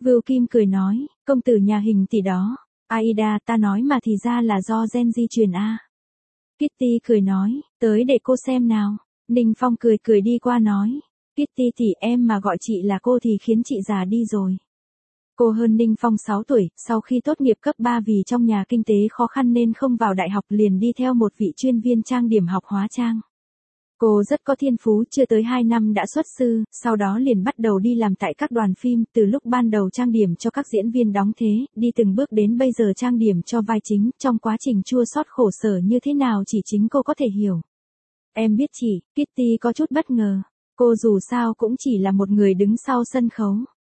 Vưu Kim cười nói, công tử nhà Hình tỷ đó. Aida, ta nói mà thì ra là do gen di truyền a. Kitty cười nói, tới để cô xem nào. Ninh Phong cười cười đi qua nói, Kitty tỷ, em mà gọi chị là cô thì khiến chị già đi rồi. Cô hơn Ninh Phong 6 tuổi, sau khi tốt nghiệp cấp 3 vì trong nhà kinh tế khó khăn nên không vào đại học, liền đi theo một vị chuyên viên trang điểm học hóa trang. Cô rất có thiên phú, chưa tới 2 năm đã xuất sư, sau đó liền bắt đầu đi làm tại các đoàn phim, từ lúc ban đầu trang điểm cho các diễn viên đóng thế, đi từng bước đến bây giờ trang điểm cho vai chính, trong quá trình chua xót khổ sở như thế nào chỉ chính cô có thể hiểu. Em biết chị, Kitty có chút bất ngờ, cô dù sao cũng chỉ là một người đứng sau sân khấu.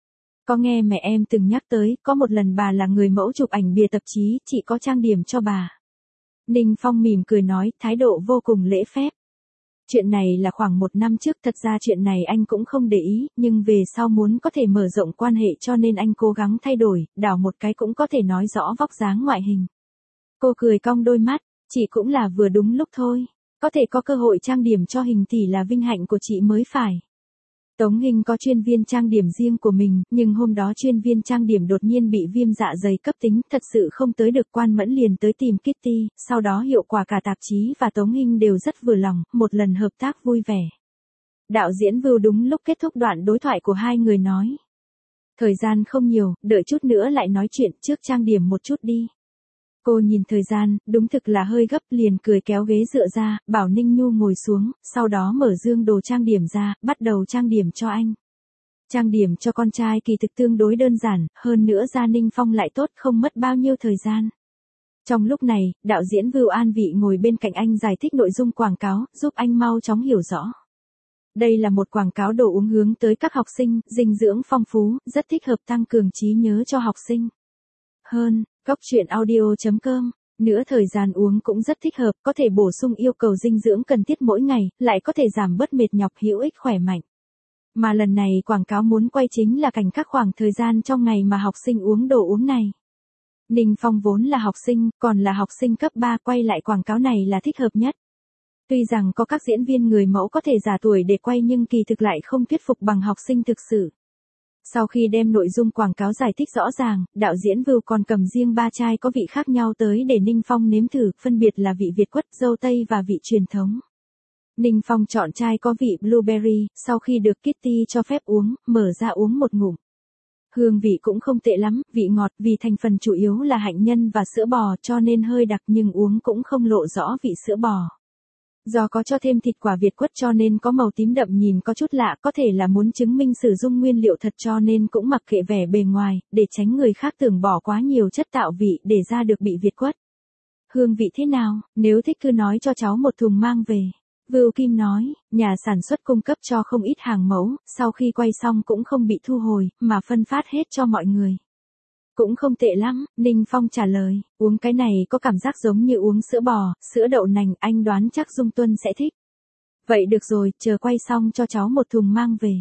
Có nghe mẹ em từng nhắc tới, có một lần bà là người mẫu chụp ảnh bìa tạp chí, chị có trang điểm cho bà. Ninh Phong mỉm cười nói, thái độ vô cùng lễ phép. Chuyện này là khoảng 1 năm trước, thật ra chuyện này anh cũng không để ý, nhưng về sau muốn có thể mở rộng quan hệ cho nên anh cố gắng thay đổi, đảo một cái cũng có thể nói rõ vóc dáng ngoại hình. Cô cười cong đôi mắt, chị cũng là vừa đúng lúc thôi. Có thể có cơ hội trang điểm cho Hình tỷ là vinh hạnh của chị mới phải. Tống Hình có chuyên viên trang điểm riêng của mình, nhưng hôm đó chuyên viên trang điểm đột nhiên bị viêm dạ dày cấp tính, thật sự không tới được, Quan Mẫn liền tới tìm Kitty, sau đó hiệu quả cả tạp chí và Tống Hình đều rất vừa lòng, một lần hợp tác vui vẻ. Đạo diễn Vưu đúng lúc kết thúc đoạn đối thoại của hai người nói. Thời gian không nhiều, đợi chút nữa lại nói chuyện, trước trang điểm một chút đi. Cô nhìn thời gian, đúng thực là hơi gấp, liền cười kéo ghế dựa ra, bảo Ninh Nhu ngồi xuống, sau đó mở dương đồ trang điểm ra, bắt đầu trang điểm cho anh. Trang điểm cho con trai kỳ thực tương đối đơn giản, hơn nữa da Ninh Phong lại tốt, không mất bao nhiêu thời gian. Trong lúc này, đạo diễn Vưu An Vị ngồi bên cạnh anh giải thích nội dung quảng cáo, giúp anh mau chóng hiểu rõ. Đây là một quảng cáo đồ uống hướng tới các học sinh, dinh dưỡng phong phú, rất thích hợp tăng cường trí nhớ cho học sinh. Hơn, Cốc truyện audio.com, nữa thời gian uống cũng rất thích hợp, có thể bổ sung yêu cầu dinh dưỡng cần thiết mỗi ngày, lại có thể giảm bớt mệt nhọc, hữu ích khỏe mạnh. Mà lần này quảng cáo muốn quay chính là cảnh các khoảng thời gian trong ngày mà học sinh uống đồ uống này. Ninh Phong vốn là học sinh, còn là học sinh cấp 3, quay lại quảng cáo này là thích hợp nhất. Tuy rằng có các diễn viên người mẫu có thể già tuổi để quay nhưng kỳ thực lại không thuyết phục bằng học sinh thực sự. Sau khi đem nội dung quảng cáo giải thích rõ ràng, đạo diễn Vưu còn cầm riêng 3 chai có vị khác nhau tới để Ninh Phong nếm thử, phân biệt là vị Việt quất, dâu tây và vị truyền thống. Ninh Phong chọn chai có vị blueberry, sau khi được Kitty cho phép uống, mở ra uống một ngụm. Hương vị cũng không tệ lắm, vị ngọt, vì thành phần chủ yếu là hạnh nhân và sữa bò cho nên hơi đặc, nhưng uống cũng không lộ rõ vị sữa bò. Do có cho thêm thịt quả Việt quất cho nên có màu tím đậm, nhìn có chút lạ, có thể là muốn chứng minh sử dụng nguyên liệu thật cho nên cũng mặc kệ vẻ bề ngoài, để tránh người khác tưởng bỏ quá nhiều chất tạo vị để ra được bị Việt quất. Hương vị thế nào, nếu thích cứ nói cho cháu một thùng mang về. Vưu Kim nói, nhà sản xuất cung cấp cho không ít hàng mẫu, sau khi quay xong cũng không bị thu hồi, mà phân phát hết cho mọi người. Cũng không tệ lắm, Ninh Phong trả lời, uống cái này có cảm giác giống như uống sữa bò, sữa đậu nành, anh đoán chắc Dung Tuân sẽ thích. Vậy được rồi, chờ quay xong cho cháu một thùng mang về.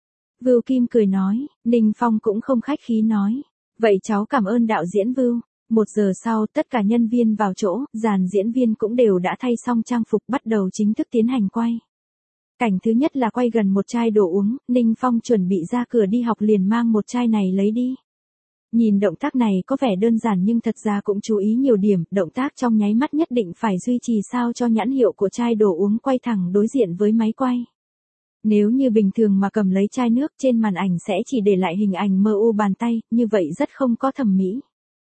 Vưu Kim cười nói, Ninh Phong cũng không khách khí nói, vậy cháu cảm ơn đạo diễn Vưu. 1 giờ sau, tất cả nhân viên vào chỗ, dàn diễn viên cũng đều đã thay xong trang phục, bắt đầu chính thức tiến hành quay. Cảnh thứ nhất là quay gần một chai đồ uống, Ninh Phong chuẩn bị ra cửa đi học liền mang một chai này lấy đi. Nhìn động tác này có vẻ đơn giản nhưng thật ra cũng chú ý nhiều điểm, động tác trong nháy mắt nhất định phải duy trì sao cho nhãn hiệu của chai đồ uống quay thẳng đối diện với máy quay. Nếu như bình thường mà cầm lấy chai nước trên màn ảnh sẽ chỉ để lại hình ảnh mờ u bàn tay, như vậy rất không có thẩm mỹ.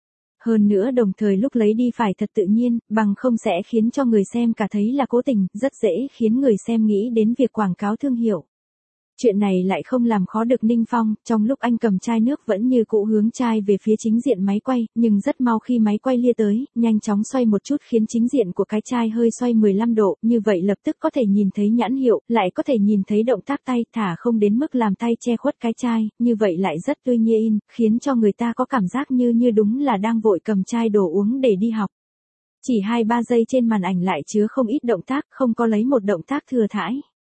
Hơn nữa đồng thời lúc lấy đi phải thật tự nhiên, bằng không sẽ khiến cho người xem cả thấy là cố tình, rất dễ khiến người xem nghĩ đến việc quảng cáo thương hiệu. Chuyện này lại không làm khó được Ninh Phong, trong lúc anh cầm chai nước vẫn như cũ hướng chai về phía chính diện máy quay, nhưng rất mau khi máy quay lia tới, nhanh chóng xoay một chút khiến chính diện của cái chai hơi xoay 15 độ, như vậy lập tức có thể nhìn thấy nhãn hiệu, lại có thể nhìn thấy động tác tay, thả không đến mức làm tay che khuất cái chai, như vậy lại rất tươi nhiên, khiến cho người ta có cảm giác như đúng là đang vội cầm chai đồ uống để đi học. Chỉ 2-3 giây trên màn ảnh lại chứa không ít động tác, không có lấy một động tác thừa thãi.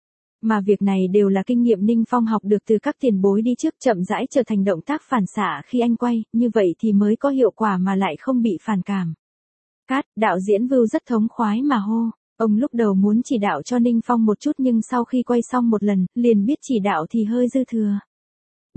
Mà việc này đều là kinh nghiệm Ninh Phong học được từ các tiền bối đi trước, chậm rãi trở thành động tác phản xạ khi anh quay, như vậy thì mới có hiệu quả mà lại không bị phản cảm. Cát, đạo diễn Vưu rất thống khoái mà hô, ông lúc đầu muốn chỉ đạo cho Ninh Phong một chút nhưng sau khi quay xong một lần, liền biết chỉ đạo thì hơi dư thừa.